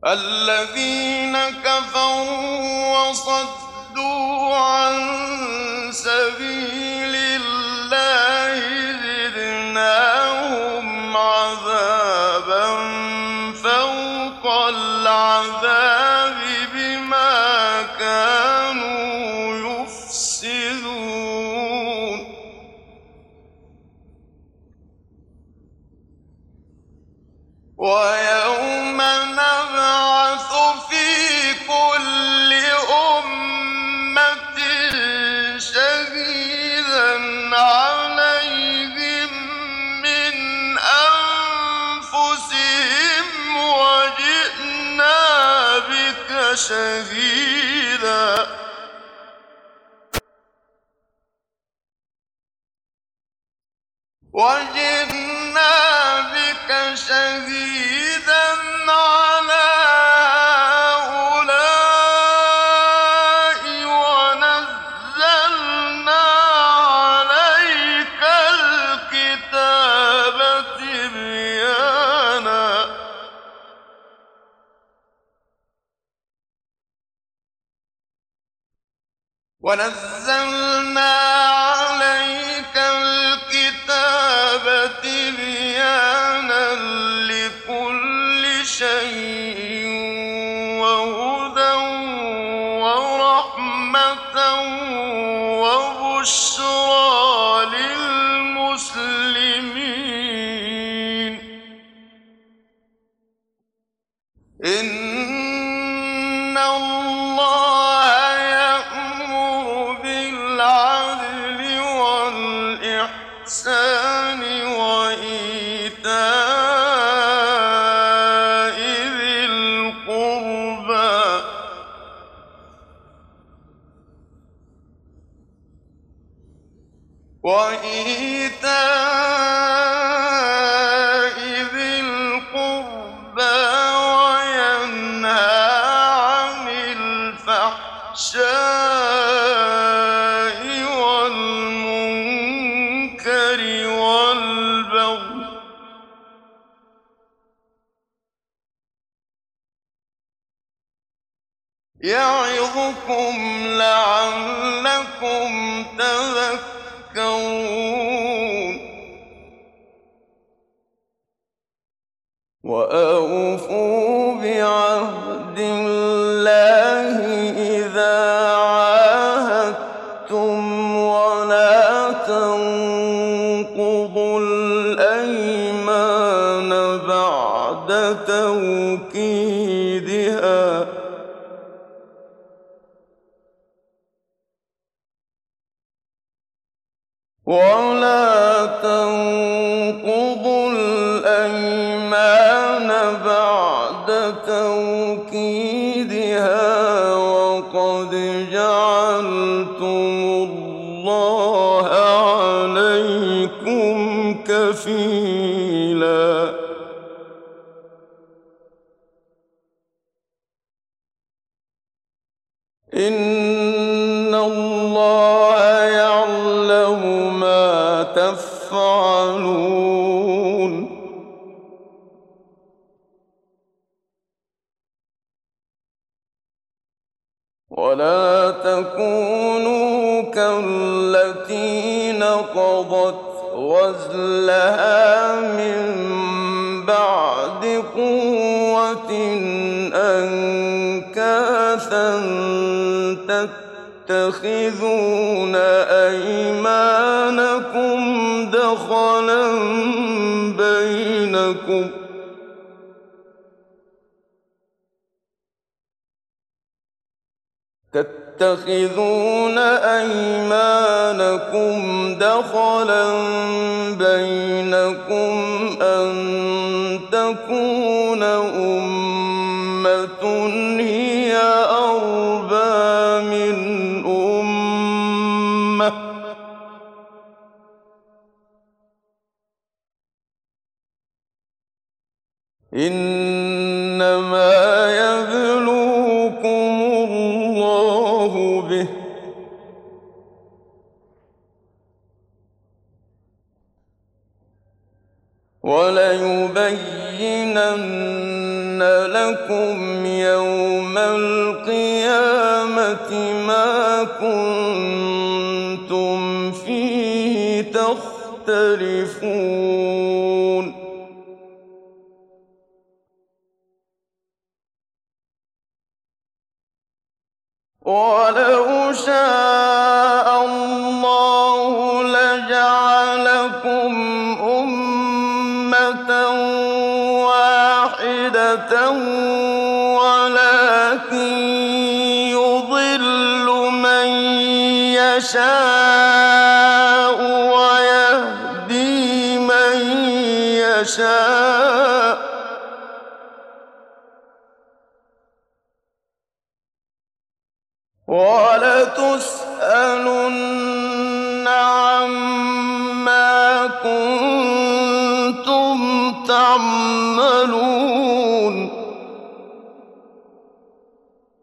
الذين كفروا وصدوا عن سبيل الله زدناهم عذابا فوق العذاب بما كانوا يفسدون ويوم نبعث في كل أمة شهيدا عليهم من أنفسهم وجئنا بك شهيدا على هؤلاء ونزلنا عليك الكتاب تبيانا لكل شيء وهدى ورحمة وبشرى للمسلمين إن الله يأمر بالعدل والإحسان وإيتاء ذي القربى وينهى عن الفحشاء والمنكر والبغي يعظكم لعلكم تذكرون وأوفوا بعهد الله إذا عاهدتم ولا تنقضوا الأيمان بعد توكيدها وقد جعلتم الله عليكم كفيلا إن الله يعلم ما تفعلون ولا تكونوا كالتي نقضت غزلها من بعد قوة أنكاثا تتخذون أيمانكم دخلا بينكم أن تكون أمة هي أربى من أمة إنما يبلوكم الله به وَلَيُبَيِّنَنَّ لَكُمْ يَوْمَ الْقِيَامَةِ مَا كُنتُمْ فِيهِ تَخْتَلِفُونَ وَلَوْ شَاءَ اللَّهُ لَجَعَلَكُمْ أُمَّةً وَاحِدَةً وَلَٰكِن يُضِلُّ مَن يَشَاءُ وَيَهْدِي مَن يَشَاءُ ۚ وَلَتُسْأَلُنَّ عَمَّا كُنتُمْ تَعْمَلُونَ